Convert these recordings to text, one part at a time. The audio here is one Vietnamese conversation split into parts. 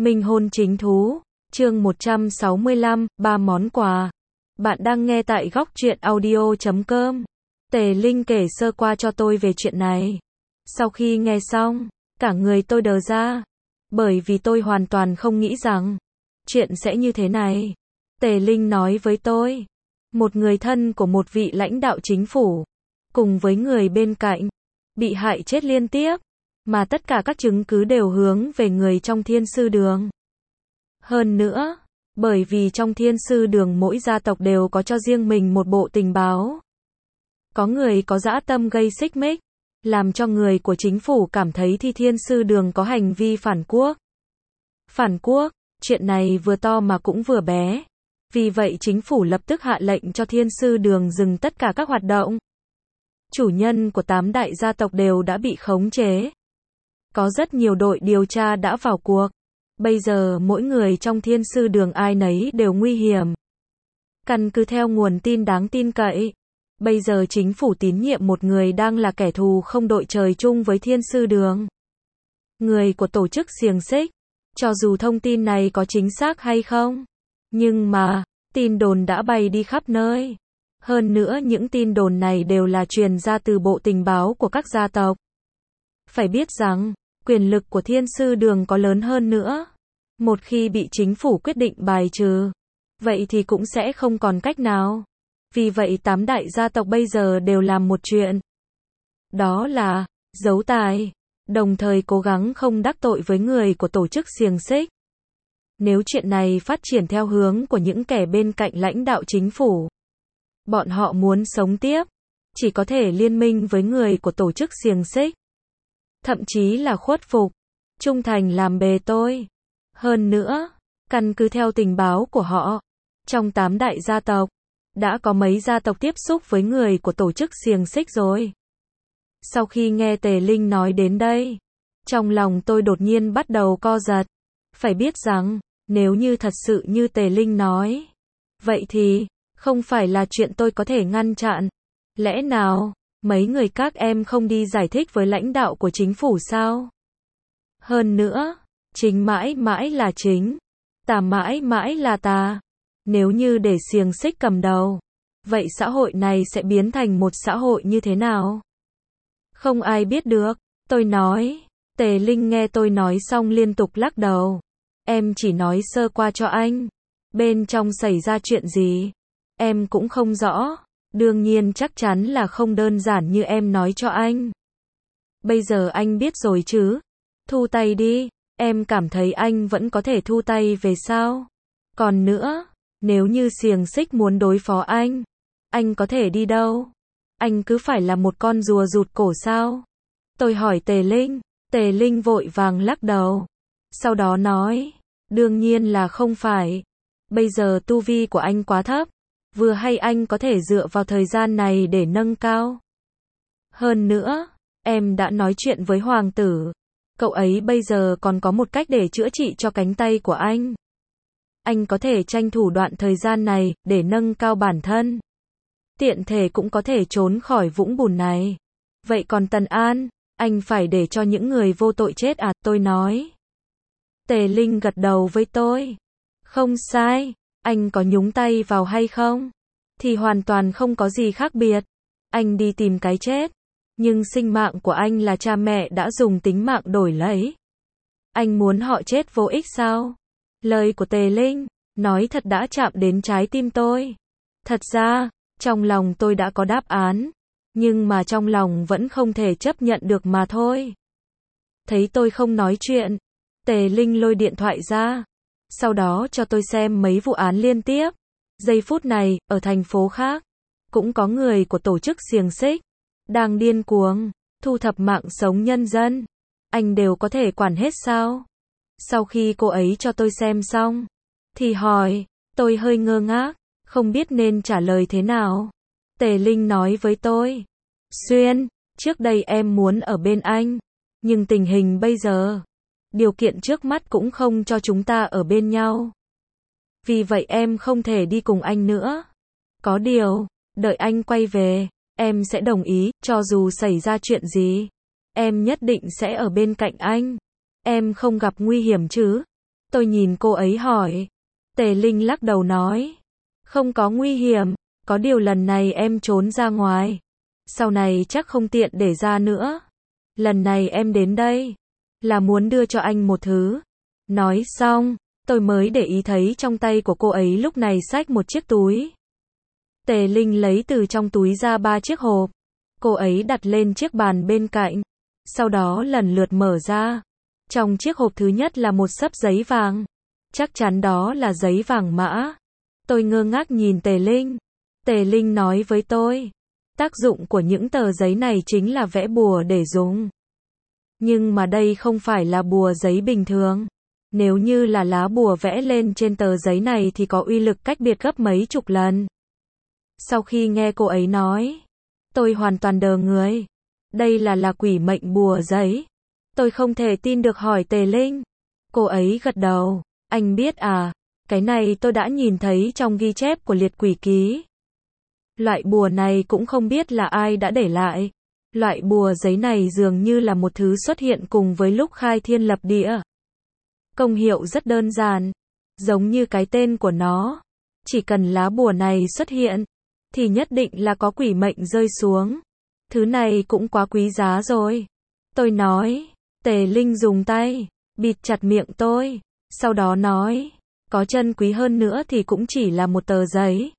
Minh hôn chính thú, chương 165, 3 món quà. Bạn đang nghe tại góc truyện audio.com. Tề Linh kể sơ qua cho tôi về chuyện này. Sau khi nghe xong, cả người tôi đờ ra. Bởi vì tôi hoàn toàn không nghĩ rằng chuyện sẽ như thế này. Tề Linh nói với tôi, một người thân của một vị lãnh đạo chính phủ, cùng với người bên cạnh, bị hại chết liên tiếp. Mà tất cả các chứng cứ đều hướng về người trong Thiên Sư Đường. Hơn nữa, bởi vì trong Thiên Sư Đường mỗi gia tộc đều có cho riêng mình một bộ tình báo. Có người có dã tâm gây xích mích, làm cho người của chính phủ cảm thấy Thiên Sư Đường có hành vi phản quốc. Phản quốc, chuyện này vừa to mà cũng vừa bé. Vì vậy chính phủ lập tức hạ lệnh cho Thiên Sư Đường dừng tất cả các hoạt động. Chủ nhân của 8 đại gia tộc đều đã bị khống chế. Có rất nhiều đội điều tra đã vào cuộc. Bây giờ mỗi người trong Thiên Sư Đường ai nấy đều nguy hiểm. Căn cứ theo nguồn tin đáng tin cậy, bây giờ chính phủ tín nhiệm một người đang là kẻ thù không đội trời chung với Thiên Sư Đường. Người của tổ chức xiềng xích. Cho dù thông tin này có chính xác hay không, nhưng mà, tin đồn đã bay đi khắp nơi. Hơn nữa những tin đồn này đều là truyền ra từ bộ tình báo của các gia tộc. Phải biết rằng, quyền lực của Thiên Sư Đường có lớn hơn nữa. Một khi bị chính phủ quyết định bài trừ, vậy thì cũng sẽ không còn cách nào. Vì vậy 8 đại gia tộc bây giờ đều làm một chuyện. Đó là, giấu tài, đồng thời cố gắng không đắc tội với người của tổ chức xiềng xích. Nếu chuyện này phát triển theo hướng của những kẻ bên cạnh lãnh đạo chính phủ, bọn họ muốn sống tiếp, chỉ có thể liên minh với người của tổ chức xiềng xích. Thậm chí là khuất phục, trung thành làm bề tôi. Hơn nữa, căn cứ theo tình báo của họ, trong 8 đại gia tộc, đã có mấy gia tộc tiếp xúc với người của tổ chức xiềng xích rồi. Sau khi nghe Tề Linh nói đến đây, trong lòng tôi đột nhiên bắt đầu co giật. Phải biết rằng, nếu như thật sự như Tề Linh nói, vậy thì, không phải là chuyện tôi có thể ngăn chặn. Lẽ nào, mấy người các em không đi giải thích với lãnh đạo của chính phủ sao? Hơn nữa, chính mãi mãi là chính, tà mãi mãi là tà. Nếu như để xiềng xích cầm đầu, vậy xã hội này sẽ biến thành một xã hội như thế nào? Không ai biết được, tôi nói. Tề Linh nghe tôi nói xong liên tục lắc đầu. Em chỉ nói sơ qua cho anh. Bên trong xảy ra chuyện gì? Em cũng không rõ. Đương nhiên chắc chắn là không đơn giản như em nói cho anh. Bây giờ anh biết rồi chứ? Thu tay đi. Em cảm thấy anh vẫn có thể thu tay về sao? Còn nữa, nếu như xiềng xích muốn đối phó anh có thể đi đâu? Anh cứ phải là một con rùa rụt cổ sao? Tôi hỏi Tề Linh. Tề Linh vội vàng lắc đầu. Sau đó nói, đương nhiên là không phải. Bây giờ tu vi của anh quá thấp. Vừa hay anh có thể dựa vào thời gian này để nâng cao. Hơn nữa, em đã nói chuyện với hoàng tử. Cậu ấy bây giờ còn có một cách để chữa trị cho cánh tay của anh. Anh có thể tranh thủ đoạn thời gian này để nâng cao bản thân. Tiện thể cũng có thể trốn khỏi vũng bùn này. Vậy còn Tần An, anh phải để cho những người vô tội chết à? Tôi nói. Tề Linh gật đầu với tôi. Không sai, anh có nhúng tay vào hay không? Thì hoàn toàn không có gì khác biệt. Anh đi tìm cái chết. Nhưng sinh mạng của anh là cha mẹ đã dùng tính mạng đổi lấy. Anh muốn họ chết vô ích sao? Lời của Tề Linh, nói thật đã chạm đến trái tim tôi. Thật ra, trong lòng tôi đã có đáp án. Nhưng mà trong lòng vẫn không thể chấp nhận được mà thôi. Thấy tôi không nói chuyện, Tề Linh lôi điện thoại ra. Sau đó cho tôi xem mấy vụ án liên tiếp. Giây phút này, ở thành phố khác, cũng có người của tổ chức xiềng xích đang điên cuồng thu thập mạng sống nhân dân. Anh đều có thể quản hết sao? Sau khi cô ấy cho tôi xem xong, thì hỏi, tôi hơi ngơ ngác, không biết nên trả lời thế nào. Tề Linh nói với tôi, Xuyên, trước đây em muốn ở bên anh, nhưng tình hình bây giờ, điều kiện trước mắt cũng không cho chúng ta ở bên nhau. Vì vậy em không thể đi cùng anh nữa. Có điều, đợi anh quay về, em sẽ đồng ý, cho dù xảy ra chuyện gì, em nhất định sẽ ở bên cạnh anh. Em không gặp nguy hiểm chứ? Tôi nhìn cô ấy hỏi. Tề Linh lắc đầu nói. Không có nguy hiểm, có điều lần này em trốn ra ngoài. Sau này chắc không tiện để ra nữa. Lần này em đến đây, là muốn đưa cho anh một thứ. Nói xong, tôi mới để ý thấy trong tay của cô ấy lúc này xách một chiếc túi. Tề Linh lấy từ trong túi ra 3 chiếc hộp. Cô ấy đặt lên chiếc bàn bên cạnh. Sau đó lần lượt mở ra. Trong chiếc hộp thứ nhất là một xấp giấy vàng. Chắc chắn đó là giấy vàng mã. Tôi ngơ ngác nhìn Tề Linh. Tề Linh nói với tôi. Tác dụng của những tờ giấy này chính là vẽ bùa để dùng. Nhưng mà đây không phải là bùa giấy bình thường. Nếu như là lá bùa vẽ lên trên tờ giấy này thì có uy lực cách biệt gấp mấy chục lần. Sau khi nghe cô ấy nói, tôi hoàn toàn đờ người. Đây là quỷ mệnh bùa giấy. Tôi không thể tin được hỏi Tề Linh. Cô ấy gật đầu. Anh biết à, cái này tôi đã nhìn thấy trong ghi chép của liệt quỷ ký. Loại bùa này cũng không biết là ai đã để lại. Loại bùa giấy này dường như là một thứ xuất hiện cùng với lúc khai thiên lập địa. Công hiệu rất đơn giản, giống như cái tên của nó. Chỉ cần lá bùa này xuất hiện, thì nhất định là có quỷ mệnh rơi xuống. Thứ này cũng quá quý giá rồi. Tôi nói. Tề Linh dùng tay bịt chặt miệng tôi, sau đó nói, có chân quý hơn nữa thì cũng chỉ là một tờ giấy.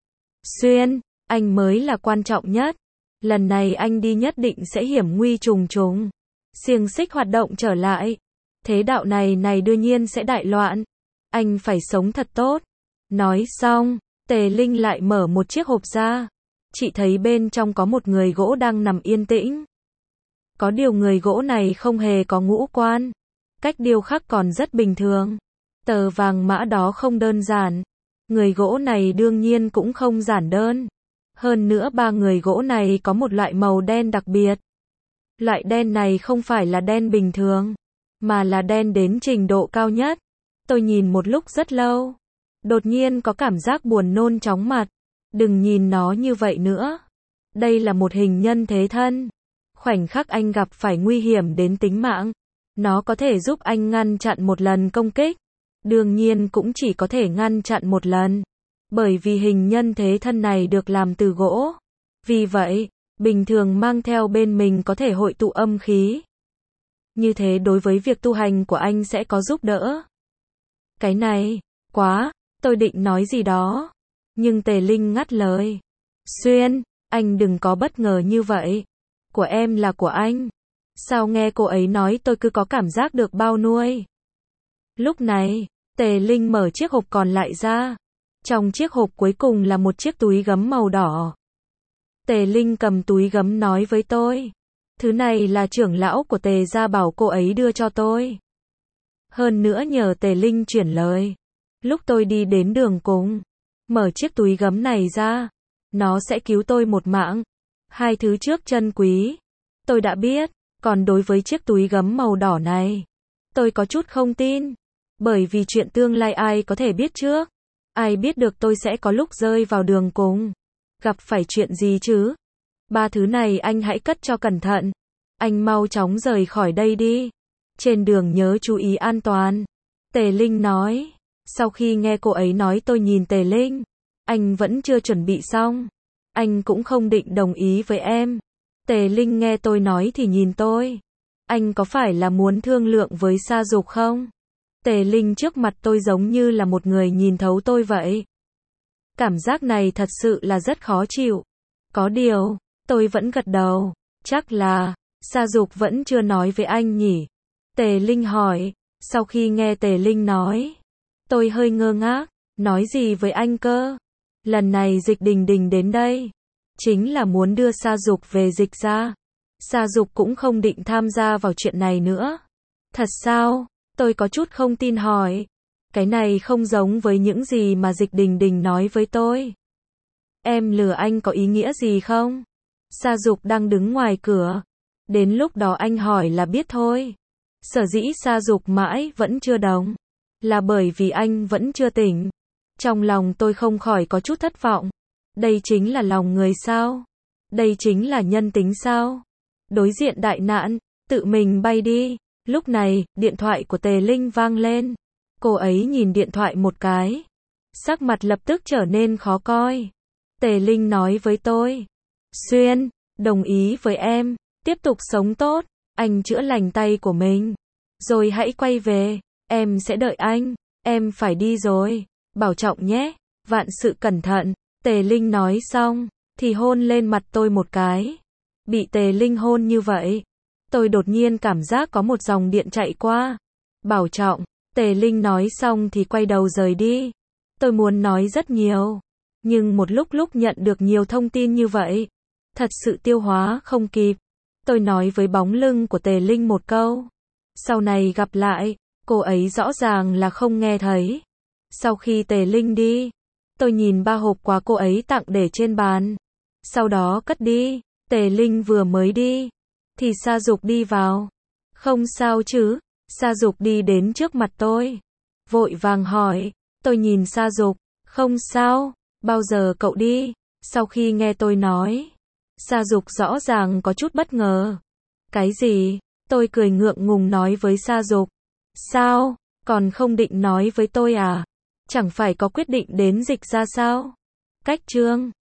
Xuyên, anh mới là quan trọng nhất. Lần này anh đi nhất định sẽ hiểm nguy trùng trùng. Xiềng xích hoạt động trở lại. Thế đạo này đương nhiên sẽ đại loạn. Anh phải sống thật tốt. Nói xong, Tề Linh lại mở một chiếc hộp ra. Chị thấy bên trong có một người gỗ đang nằm yên tĩnh. Có điều người gỗ này không hề có ngũ quan. Cách điêu khắc còn rất bình thường. Tờ vàng mã đó không đơn giản. Người gỗ này đương nhiên cũng không giản đơn. Hơn nữa 3 người gỗ này có một loại màu đen đặc biệt. Loại đen này không phải là đen bình thường, mà là đen đến trình độ cao nhất. Tôi nhìn một lúc rất lâu. Đột nhiên có cảm giác buồn nôn chóng mặt. Đừng nhìn nó như vậy nữa. Đây là một hình nhân thế thân. Khoảnh khắc anh gặp phải nguy hiểm đến tính mạng, nó có thể giúp anh ngăn chặn một lần công kích. Đương nhiên cũng chỉ có thể ngăn chặn một lần. Bởi vì hình nhân thế thân này được làm từ gỗ. Vì vậy, bình thường mang theo bên mình có thể hội tụ âm khí. Như thế đối với việc tu hành của anh sẽ có giúp đỡ. Cái này, quá, tôi định nói gì đó. Nhưng Tề Linh ngắt lời. Xuyên, anh đừng có bất ngờ như vậy. Của em là của anh. Sao nghe cô ấy nói tôi cứ có cảm giác được bao nuôi. Lúc này, Tề Linh mở chiếc hộp còn lại ra. Trong chiếc hộp cuối cùng là một chiếc túi gấm màu đỏ. Tề Linh cầm túi gấm nói với tôi. Thứ này là trưởng lão của Tề gia bảo cô ấy đưa cho tôi. Hơn nữa nhờ Tề Linh chuyển lời. Lúc tôi đi đến đường cùng, mở chiếc túi gấm này ra. Nó sẽ cứu tôi một mạng. 2 thứ trước chân quý. Tôi đã biết. Còn đối với chiếc túi gấm màu đỏ này, tôi có chút không tin. Bởi vì chuyện tương lai ai có thể biết trước. Ai biết được tôi sẽ có lúc rơi vào đường cùng. Gặp phải chuyện gì chứ? 3 thứ này anh hãy cất cho cẩn thận. Anh mau chóng rời khỏi đây đi. Trên đường nhớ chú ý an toàn. Tề Linh nói. Sau khi nghe cô ấy nói tôi nhìn Tề Linh. Anh vẫn chưa chuẩn bị xong. Anh cũng không định đồng ý với em. Tề Linh nghe tôi nói thì nhìn tôi. Anh có phải là muốn thương lượng với Sa Dục không? Tề Linh trước mặt tôi giống như là một người nhìn thấu tôi vậy. Cảm giác này thật sự là rất khó chịu. Có điều, tôi vẫn gật đầu. Chắc là, Sa Dục vẫn chưa nói với anh nhỉ? Tề Linh hỏi. Sau khi nghe Tề Linh nói, tôi hơi ngơ ngác. Nói gì với anh cơ? Lần này Dịch Đình Đình đến đây, chính là muốn đưa Sa Dục về Dịch gia. Sa Dục cũng không định tham gia vào chuyện này nữa. Thật sao? Tôi có chút không tin hỏi. Cái này không giống với những gì mà Dịch Đình Đình nói với tôi. Em lừa anh có ý nghĩa gì không? Sa Dục đang đứng ngoài cửa. Đến lúc đó anh hỏi là biết thôi. Sở dĩ Sa Dục mãi vẫn chưa đồng, là bởi vì anh vẫn chưa tỉnh. Trong lòng tôi không khỏi có chút thất vọng. Đây chính là lòng người sao? Đây chính là nhân tính sao? Đối diện đại nạn, tự mình bay đi. Lúc này, điện thoại của Tề Linh vang lên. Cô ấy nhìn điện thoại một cái. Sắc mặt lập tức trở nên khó coi. Tề Linh nói với tôi. Xuyên, đồng ý với em. Tiếp tục sống tốt. Anh chữa lành tay của mình. Rồi hãy quay về. Em sẽ đợi anh. Em phải đi rồi. Bảo trọng nhé. Vạn sự cẩn thận. Tề Linh nói xong, thì hôn lên mặt tôi một cái. Bị Tề Linh hôn như vậy, tôi đột nhiên cảm giác có một dòng điện chạy qua. Bảo trọng. Tề Linh nói xong thì quay đầu rời đi. Tôi muốn nói rất nhiều, nhưng một lúc nhận được nhiều thông tin như vậy, thật sự tiêu hóa không kịp. Tôi nói với bóng lưng của Tề Linh một câu. Sau này gặp lại, cô ấy rõ ràng là không nghe thấy. Sau khi Tề Linh đi, tôi nhìn 3 hộp quà cô ấy tặng để trên bàn. Sau đó cất đi. Tề Linh vừa mới đi, thì Sa Dục đi vào. Không sao chứ? Sa Dục đi đến trước mặt tôi, vội vàng hỏi. Tôi nhìn Sa Dục. Không sao. Bao giờ cậu đi? Sau khi nghe tôi nói, Sa Dục rõ ràng có chút bất ngờ. Cái gì? Tôi cười ngượng ngùng nói với Sa Dục. Sao? Còn không định nói với tôi à? Chẳng phải có quyết định đến dịch ra sao? Cách chương